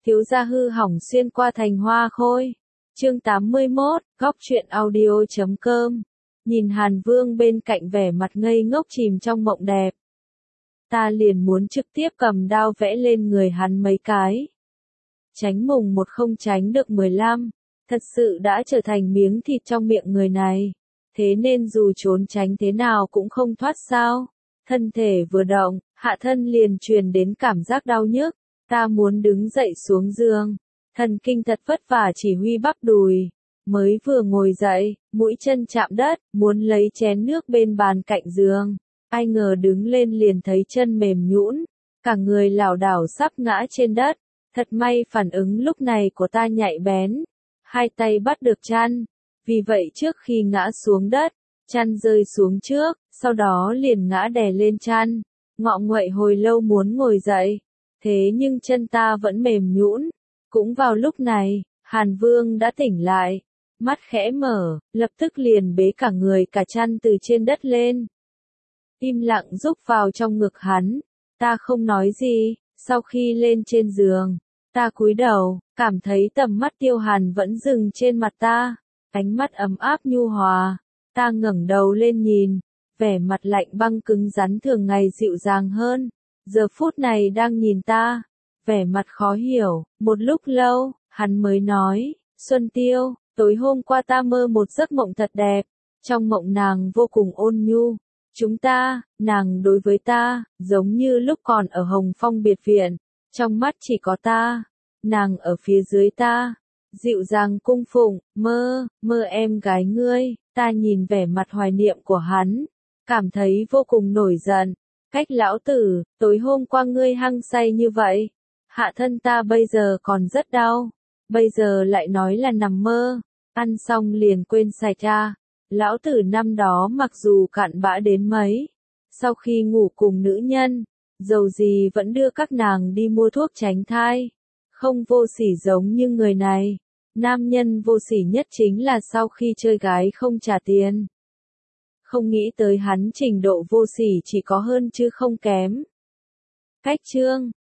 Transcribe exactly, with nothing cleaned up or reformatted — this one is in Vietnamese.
thiếu gia hư hỏng xuyên qua thành hoa khôi. Chương tám mươi mốt, góc truyện audio chấm com. Nhìn Hàn Vương bên cạnh vẻ mặt ngây ngốc chìm trong mộng đẹp. Ta liền muốn trực tiếp cầm đao vẽ lên người hắn mấy cái. Tránh mùng một không tránh được mười lăm, thật sự đã trở thành miếng thịt trong miệng người này. Thế nên dù trốn tránh thế nào cũng không thoát sao. Thân thể vừa động, hạ thân liền truyền đến cảm giác đau nhức. Ta muốn đứng dậy xuống giường. Thần kinh thật vất vả chỉ huy bắp đùi. Mới vừa ngồi dậy, mũi chân chạm đất, muốn lấy chén nước bên bàn cạnh giường. Ai ngờ đứng lên liền thấy chân mềm nhũn, cả người lảo đảo sắp ngã trên đất. Thật may phản ứng lúc này của ta nhạy bén. Hai tay bắt được chăn. Vì vậy trước khi ngã xuống đất, chăn rơi xuống trước, sau đó liền ngã đè lên chăn. Ngọ nguậy hồi lâu muốn ngồi dậy. Thế nhưng chân ta vẫn mềm nhũn. Cũng vào lúc này, Hàn Vương đã tỉnh lại. Mắt khẽ mở, lập tức liền bế cả người cả chăn từ trên đất lên. Im lặng rúc vào trong ngực hắn. Ta không nói gì, sau khi lên trên giường, ta cúi đầu, cảm thấy tầm mắt Tiêu Hàn vẫn dừng trên mặt ta. Ánh mắt ấm áp nhu hòa. Ta ngẩng đầu lên nhìn, vẻ mặt lạnh băng cứng rắn thường ngày dịu dàng hơn. Giờ phút này đang nhìn ta, vẻ mặt khó hiểu. Một lúc lâu, hắn mới nói, Xuân Tiêu, tối hôm qua ta mơ một giấc mộng thật đẹp. Trong mộng nàng vô cùng ôn nhu. Chúng ta, nàng đối với ta, giống như lúc còn ở Hồng Phong biệt viện. Trong mắt chỉ có ta, nàng ở phía dưới ta. Dịu dàng cung phụng, mơ, mơ em gái ngươi. Ta nhìn vẻ mặt hoài niệm của hắn, cảm thấy vô cùng nổi giận. Cách lão tử, tối hôm qua ngươi hăng say như vậy. Hạ thân ta bây giờ còn rất đau. Bây giờ lại nói là nằm mơ. Ăn xong liền quên sạch ra. Lão tử năm đó mặc dù cặn bã đến mấy. Sau khi ngủ cùng nữ nhân, dầu gì vẫn đưa các nàng đi mua thuốc tránh thai. Không vô sỉ giống như người này. Nam nhân vô sỉ nhất chính là sau khi chơi gái không trả tiền. Không nghĩ tới hắn trình độ vô sỉ chỉ có hơn chứ không kém. Cách chương